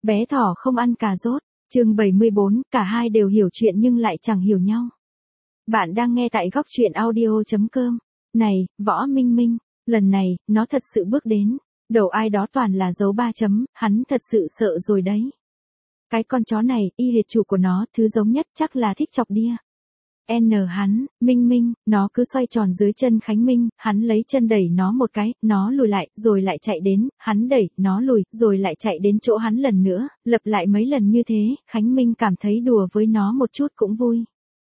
Bé thỏ không ăn cà rốt. Chương 74, cả hai đều hiểu chuyện nhưng lại chẳng hiểu nhau. Bạn đang nghe tại góc truyện audio.com. Này, Võ Minh Minh, lần này, nó thật sự bước đến. Đầu ai đó toàn là dấu 3 chấm, hắn thật sự sợ rồi đấy. Cái con chó này, y hệt chủ của nó, thứ giống nhất chắc là thích chọc đia. Hắn, Minh Minh, nó cứ xoay tròn dưới chân Khánh Minh, hắn lấy chân đẩy nó một cái, nó lùi lại, rồi lại chạy đến, hắn đẩy, nó lùi, rồi lại chạy đến chỗ hắn lần nữa, lặp lại mấy lần như thế, Khánh Minh cảm thấy đùa với nó một chút cũng vui.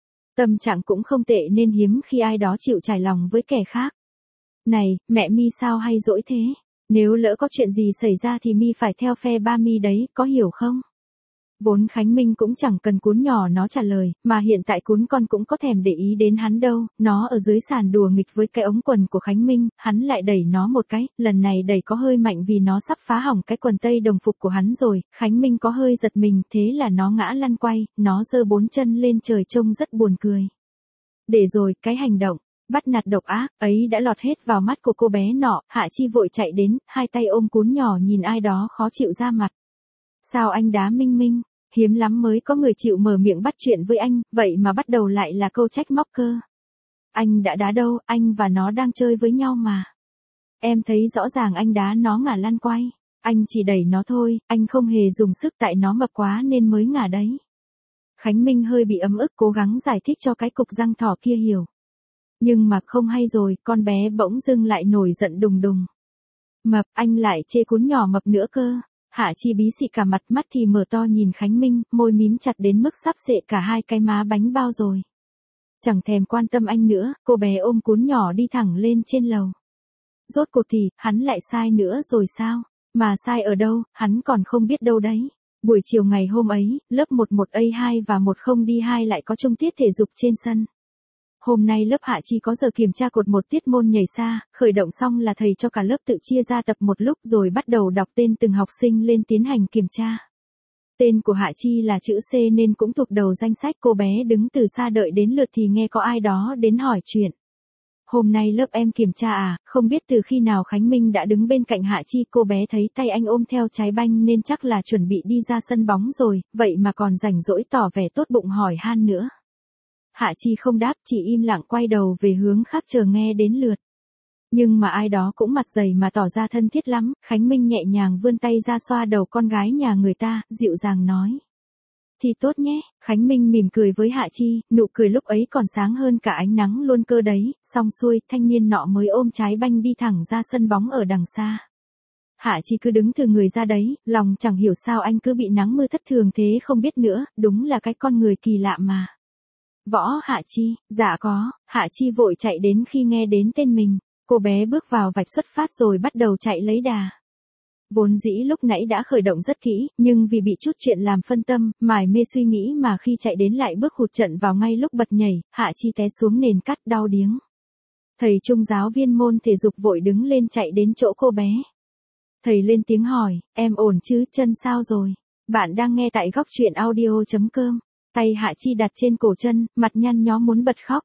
Tâm trạng cũng không tệ nên hiếm khi ai đó chịu trải lòng với kẻ khác. Này, mẹ Mi sao hay dỗi thế? Nếu lỡ có chuyện gì xảy ra thì Mi phải theo phe ba Mi đấy, có hiểu không? Vốn Khánh Minh cũng chẳng cần cún nhỏ nó trả lời, mà hiện tại cún con cũng có thèm để ý đến hắn đâu, nó ở dưới sàn đùa nghịch với cái ống quần của Khánh Minh, hắn lại đẩy nó một cái, lần này đẩy có hơi mạnh vì nó sắp phá hỏng cái quần tây đồng phục của hắn rồi, Khánh Minh có hơi giật mình, thế là nó ngã lăn quay, nó giơ 4 chân lên trời trông rất buồn cười. Để rồi, cái hành động bắt nạt độc ác ấy đã lọt hết vào mắt của cô bé nọ, Hạ Chi vội chạy đến, hai tay ôm cún nhỏ nhìn ai đó khó chịu ra mặt. Sao anh đá Minh Minh? Hiếm lắm mới có người chịu mở miệng bắt chuyện với anh, vậy mà bắt đầu lại là câu trách móc cơ. Anh đã đá đâu, anh và nó đang chơi với nhau mà. Em thấy rõ ràng anh đá nó ngả lăn quay. Anh chỉ đẩy nó thôi, anh không hề dùng sức tại nó mập quá nên mới ngả đấy. Khánh Minh hơi bị ấm ức cố gắng giải thích cho cái cục răng thỏ kia hiểu. Nhưng mà không hay rồi, con bé bỗng dưng lại nổi giận đùng đùng. Mập, anh lại chê cún nhỏ mập nữa cơ. Hạ Chi bí xị cả mặt, mắt thì mở to nhìn Khánh Minh, môi mím chặt đến mức sắp xệ cả hai cái má bánh bao rồi. Chẳng thèm quan tâm anh nữa, cô bé ôm cún nhỏ đi thẳng lên trên lầu. Rốt cuộc thì, hắn lại sai nữa rồi sao? Mà sai ở đâu, hắn còn không biết đâu đấy. Buổi chiều ngày hôm ấy, lớp 11A2 và 10D2 lại có chung tiết thể dục trên sân. Hôm nay lớp Hạ Chi có giờ kiểm tra cột một tiết môn nhảy xa, khởi động xong là thầy cho cả lớp tự chia ra tập một lúc rồi bắt đầu đọc tên từng học sinh lên tiến hành kiểm tra. Tên của Hạ Chi là chữ C nên cũng thuộc đầu danh sách, cô bé đứng từ xa đợi đến lượt thì nghe có ai đó đến hỏi chuyện. Hôm nay lớp em kiểm tra à, không biết từ khi nào Khánh Minh đã đứng bên cạnh Hạ Chi, cô bé thấy tay anh ôm theo trái banh nên chắc là chuẩn bị đi ra sân bóng rồi, vậy mà còn rảnh rỗi tỏ vẻ tốt bụng hỏi han nữa. Hạ Chi không đáp, chỉ im lặng quay đầu về hướng khác chờ nghe đến lượt. Nhưng mà ai đó cũng mặt dày mà tỏ ra thân thiết lắm, Khánh Minh nhẹ nhàng vươn tay ra xoa đầu con gái nhà người ta, dịu dàng nói. Thì tốt nhé, Khánh Minh mỉm cười với Hạ Chi, nụ cười lúc ấy còn sáng hơn cả ánh nắng luôn cơ đấy, xong xuôi, thanh niên nọ mới ôm trái banh đi thẳng ra sân bóng ở đằng xa. Hạ Chi cứ đứng từ người ra đấy, lòng chẳng hiểu sao anh cứ bị nắng mưa thất thường thế không biết nữa, đúng là cái con người kỳ lạ mà. Võ Hạ Chi, dạ có, Hạ Chi vội chạy đến khi nghe đến tên mình, cô bé bước vào vạch xuất phát rồi bắt đầu chạy lấy đà. Vốn dĩ lúc nãy đã khởi động rất kỹ, nhưng vì bị chút chuyện làm phân tâm, mải mê suy nghĩ mà khi chạy đến lại bước hụt trận vào ngay lúc bật nhảy, Hạ Chi té xuống nền cát đau điếng. Thầy trung giáo viên môn thể dục vội đứng lên chạy đến chỗ cô bé. Thầy lên tiếng hỏi, em ổn chứ, chân sao rồi? Bạn đang nghe tại góc truyện audio.com. Tay Hạ Chi đặt trên cổ chân, mặt nhăn nhó muốn bật khóc.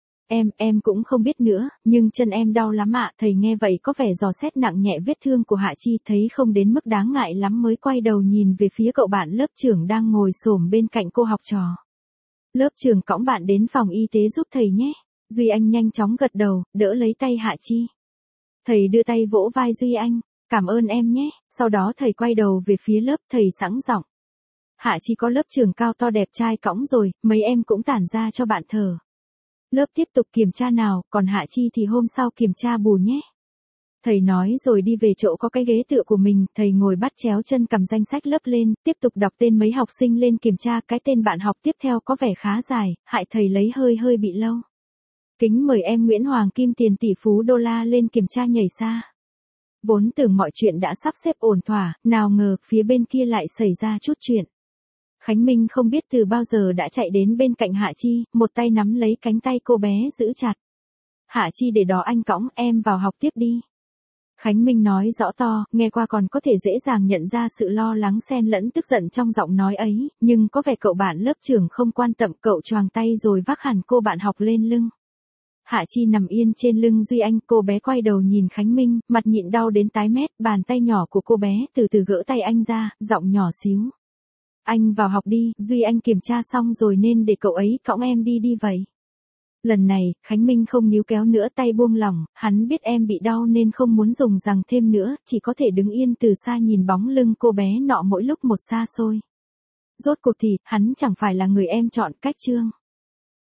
Em cũng không biết nữa, nhưng chân em đau lắm ạ. Thầy nghe vậy có vẻ dò xét nặng nhẹ vết thương của Hạ Chi, thấy không đến mức đáng ngại lắm mới quay đầu nhìn về phía cậu bạn lớp trưởng đang ngồi xổm bên cạnh cô học trò. Lớp trưởng cõng bạn đến phòng y tế giúp thầy nhé. Duy Anh nhanh chóng gật đầu, đỡ lấy tay Hạ Chi. Thầy đưa tay vỗ vai Duy Anh, cảm ơn em nhé. Sau đó thầy quay đầu về phía lớp, thầy sẵn giọng. Hạ Chi có lớp trưởng cao to đẹp trai cõng rồi, mấy em cũng tản ra cho bạn thở. Lớp tiếp tục kiểm tra nào, còn Hạ Chi thì hôm sau kiểm tra bù nhé. Thầy nói rồi đi về chỗ có cái ghế tựa của mình, thầy ngồi bắt chéo chân cầm danh sách lớp lên, tiếp tục đọc tên mấy học sinh lên kiểm tra, cái tên bạn học tiếp theo có vẻ khá dài, hại thầy lấy hơi bị lâu. Kính mời em Nguyễn Hoàng Kim tiền tỷ phú đô la lên kiểm tra nhảy xa. Vốn tưởng mọi chuyện đã sắp xếp ổn thỏa, nào ngờ phía bên kia lại xảy ra chút chuyện. Khánh Minh không biết từ bao giờ đã chạy đến bên cạnh Hạ Chi, một tay nắm lấy cánh tay cô bé giữ chặt. Hạ Chi để đó anh cõng, em vào học tiếp đi. Khánh Minh nói rõ to, nghe qua còn có thể dễ dàng nhận ra sự lo lắng xen lẫn tức giận trong giọng nói ấy, nhưng có vẻ cậu bạn lớp trưởng không quan tâm, cậu choàng tay rồi vác hẳn cô bạn học lên lưng. Hạ Chi nằm yên trên lưng Duy Anh, cô bé quay đầu nhìn Khánh Minh, mặt nhịn đau đến tái mét, bàn tay nhỏ của cô bé từ từ gỡ tay anh ra, giọng nhỏ xíu. Anh vào học đi, Duy Anh kiểm tra xong rồi nên để cậu ấy cõng em đi vậy. Lần này, Khánh Minh không níu kéo nữa, tay buông lỏng, hắn biết em bị đau nên không muốn dùng giằng thêm nữa, chỉ có thể đứng yên từ xa nhìn bóng lưng cô bé nọ mỗi lúc một xa xôi. Rốt cuộc thì, hắn chẳng phải là người em chọn, cách chương.